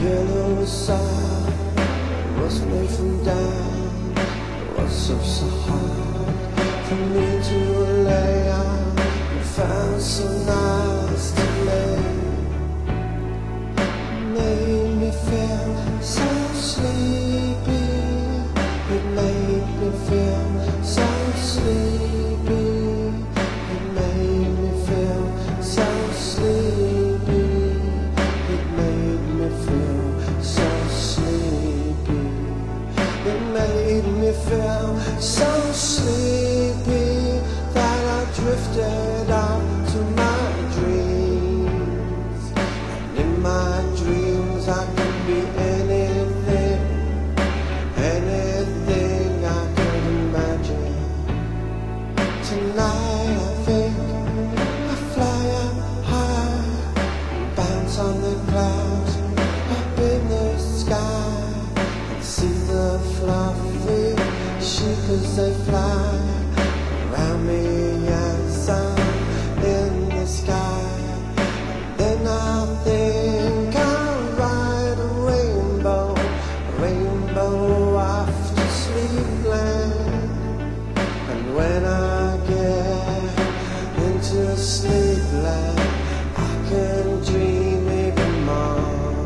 Yellow side was made from down. What's up so hard for me to lay out? You found so nice to lay. Made me feel so sleepy. It made me feel so sleepy. It made me feel so sleepy. It made me feel so sleepy. It made me feel so sleepy that I drifted out to my dreams. And in my dreams I could be anything, anything I could imagine. Tonight I think I fly up high, bounce on the clouds up in the sky, and see the fluffy sheepers they fly around me as I'm in the sky. Then I think I'll ride a rainbow after sleepland. And when I get into sleepland, I can dream even more.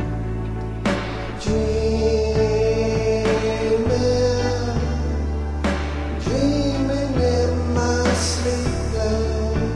Dreaming in my sleepland.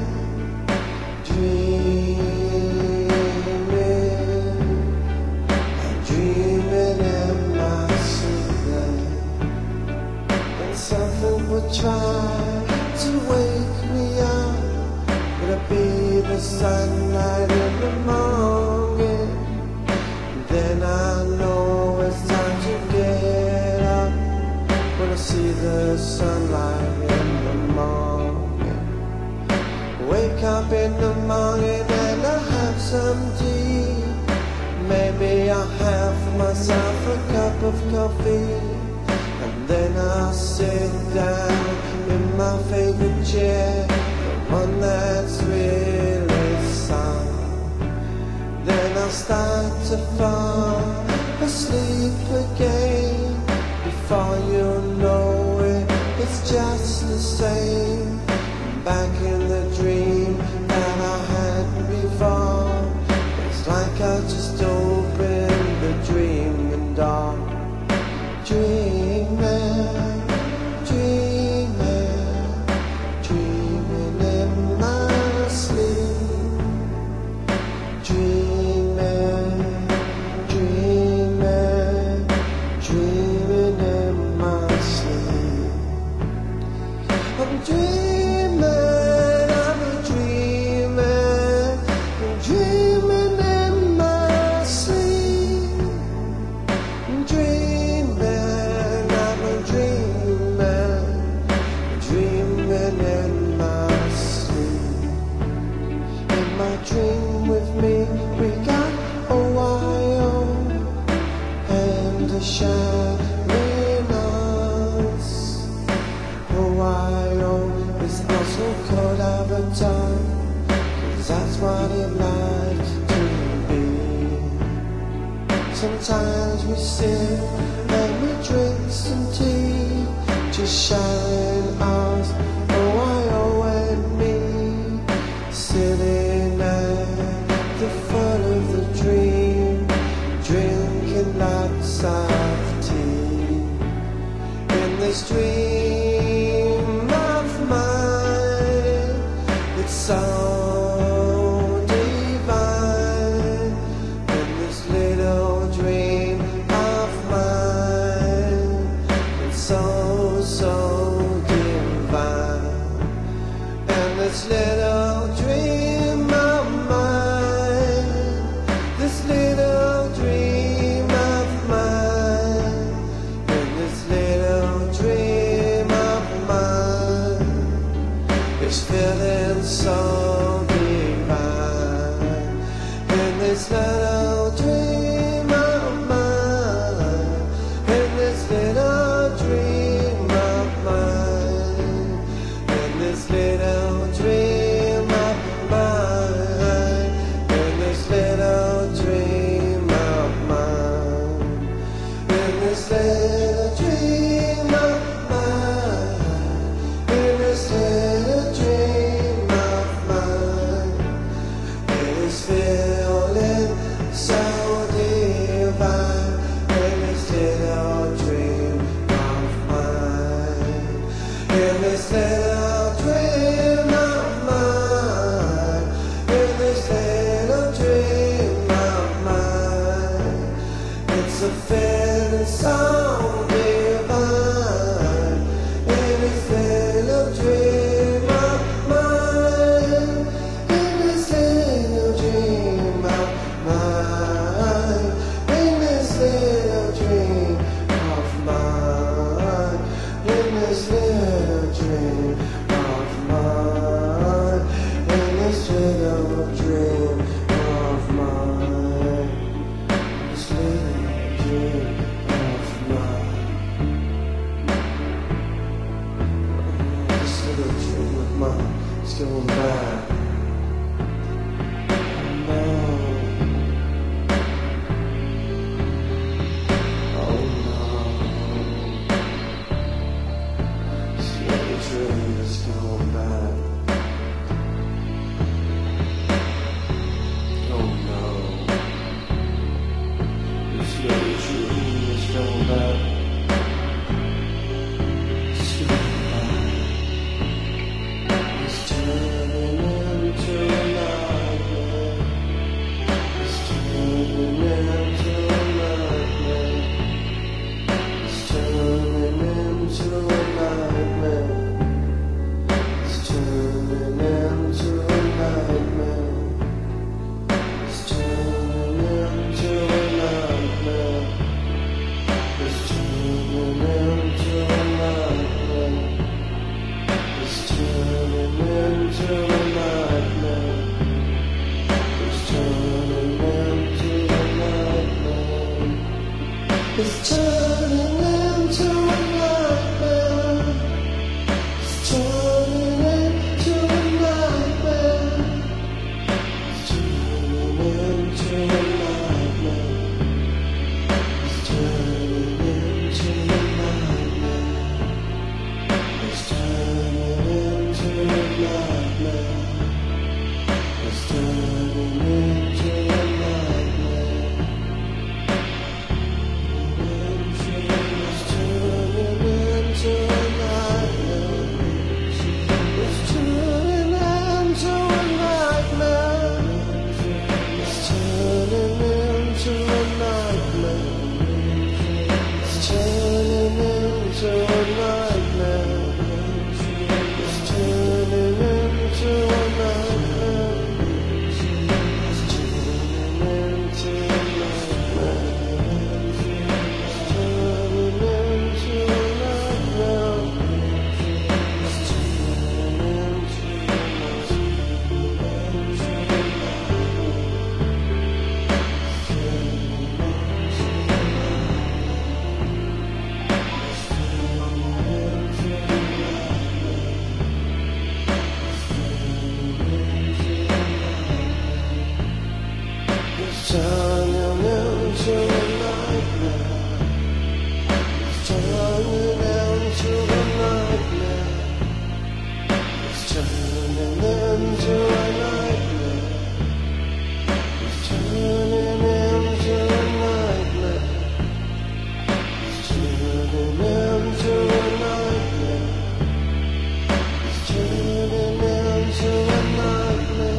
Dreaming in my sleepland. And something would try to wake me up. Would it be the sunlight in the morning? Then I know it's time to get up. When I see the sunlight in the morning, wake up in the morning and I have some tea. Maybe I'll have myself a cup of coffee, and then I'll sit down in my favorite chair, the one that's really sound. Then I'll start to fall asleep again. Before you know it, it's just the same. Back in the dream that I had before. It's like I just opened the dreaming door. Dreaming, dreaming, dreaming in my sleep. Dreaming, dreaming, dreaming in my sleep. I'm dreaming, I'm dreaming, I'm dreaming in my sleep. I'm dreaming, I'm dreaming, dreaming in my sleep. In my dream with me, we got Ohio and a shining us. Ohio is also called Avatar, 'cause that's what it like to be. Sometimes we sit and we drink some tea, just sharing ours, Ohio and me, sitting at the foot of the dream, drinking lots of tea. In this dream of mine, it's so divine. In this little dream of mine, it's so, so divine. And this little dream of mine, this little dream of mine, and this little dream of mine is feeling so divine. And this little dream of mine, and this little dream of mine, and this little dream of mine, and this little dream of mine. a dream of mine. It's going bad. It's turning into a nightmare. It's turning into a nightmare. It's turning into a nightmare. It's turning into a nightmare. It's turning into a nightmare. It's turning into a nightmare. Turning into a nightmare. It's turning into a nightmare. It's turning into a nightmare. It's turning into a nightmare. It's turning into a nightmare. It's turning into a nightmare.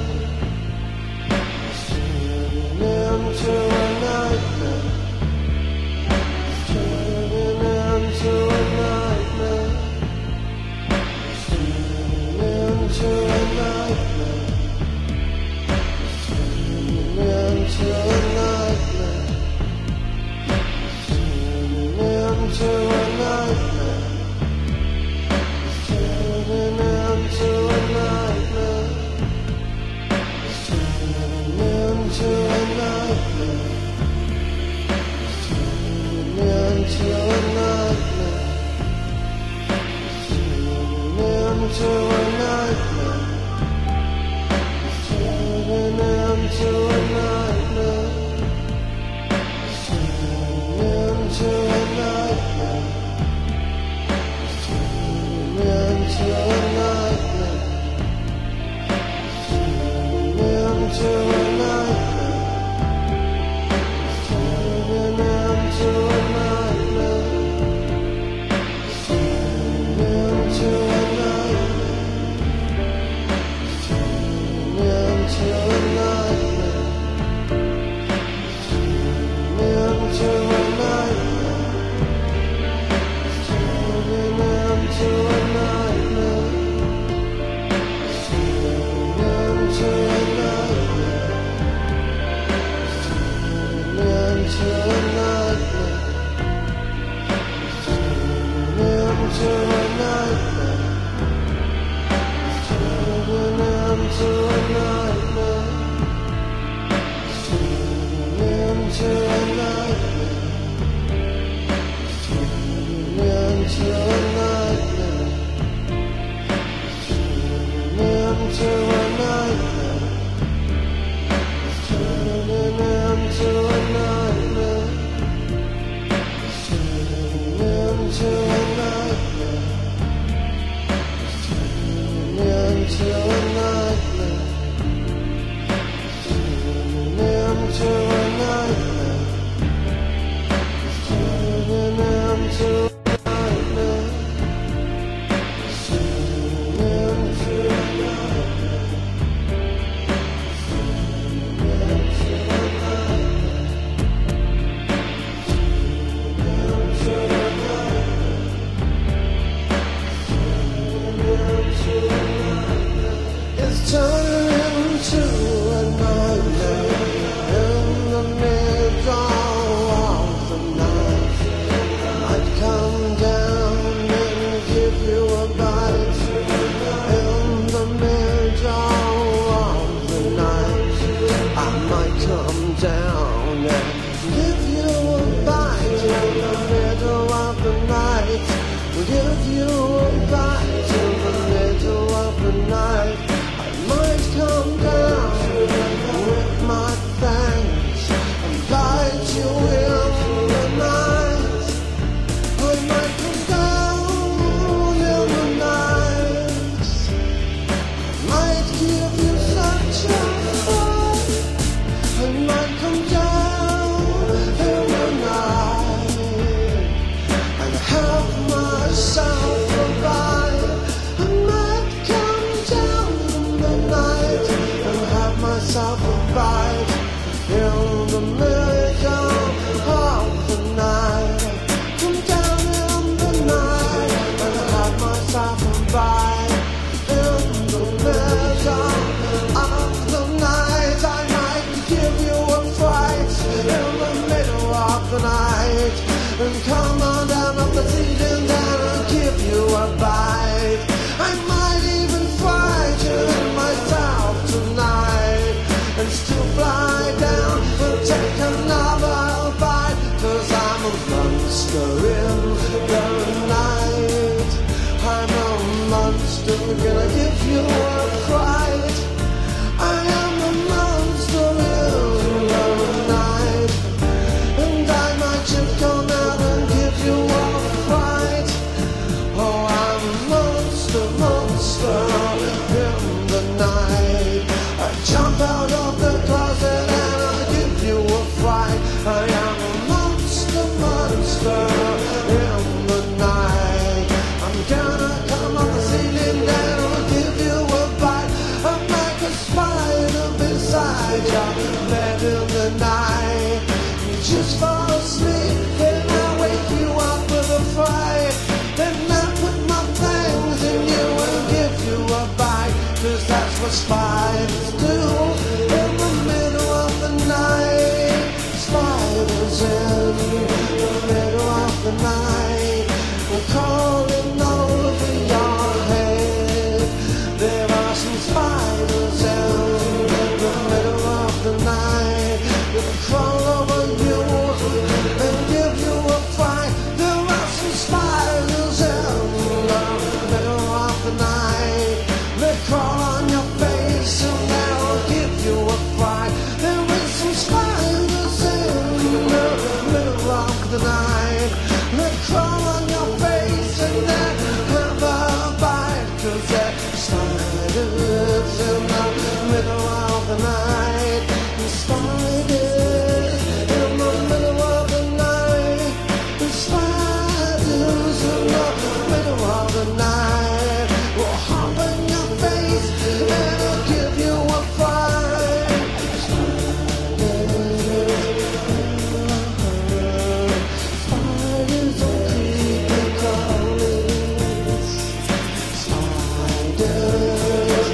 Into a nightmare. It's turning into a nightmare. It's turning into a nightmare. It's turning into a nightmare. It's turning into a nightmare. It's turning into a nightmare. It's turning into a nightmare. Into a nightmare. Into a nightmare. Turning into a nightmare. Turning into a nightmare. Turning into a nightmare. Turning into a nightmare. Turning into a nightmare. Into a nightmare. into a nightmare. Turning into a nightmare. Turning into a nightmare. Turning into a nightmare. Turning into a it's turning into a nightmare in the middle of the night. I'd come down and give you a bite in the middle of the night. I might come down and give you a bite in the middle of the night. Give you a bite in the middle of the night. I might come down with my fangs and bite you in the night. I might come down in the night. I might give you such a fright. I might come down in the night and have myself a bite. I might come down in the night and have myself a bite in the middle of the night. Come down in the night and have myself a bite in the middle of the night. I might give you a fright in the middle of the night and come on down up the ceiling down and give you a bite. I might even frighten myself tonight and still fly down and take another bite. 'Cause I'm a monster in the night. I'm a monster, gonna give you a fright. I am a monster in the night, and I might just come out and give you a fright. Oh, I'm a monster, monster in the night. I jump out of the closet and I give you a fright. I am a monster, monster in the night. I'm gonna come on the ceiling and I'll give you a bite. I'm like a spider beside your bed in the night. You just fall asleep, then I wake you up with a fright. Then I put my fangs in you and give you a bite. 'Cause that's what spiders do in the middle of the night. Spiders in the middle of the night, we're crawling over your head. There are some spiders in the middle of the night that crawl over you and give you a fright. There are some spiders in the middle of the night. They crawl on your face and they'll give you a fright. There is some spiders in the middle of the night. They crawl on your face and they'll have a bite. 'Cause they're spiders in the middle of the night. Spiders in the middle of the night. Spiders in the middle of the night will hop in your face and I'll give you a fright. Spiders are creepy crawlies. Spiders,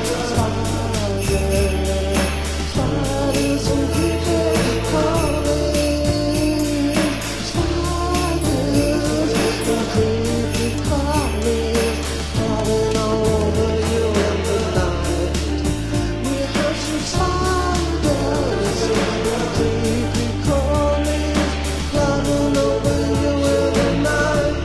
spiders are creepy crawlies. Spiders are creepy crawlies, crawling over you in the night. We have some spiders, creepy crawlies, crawling over you in the night.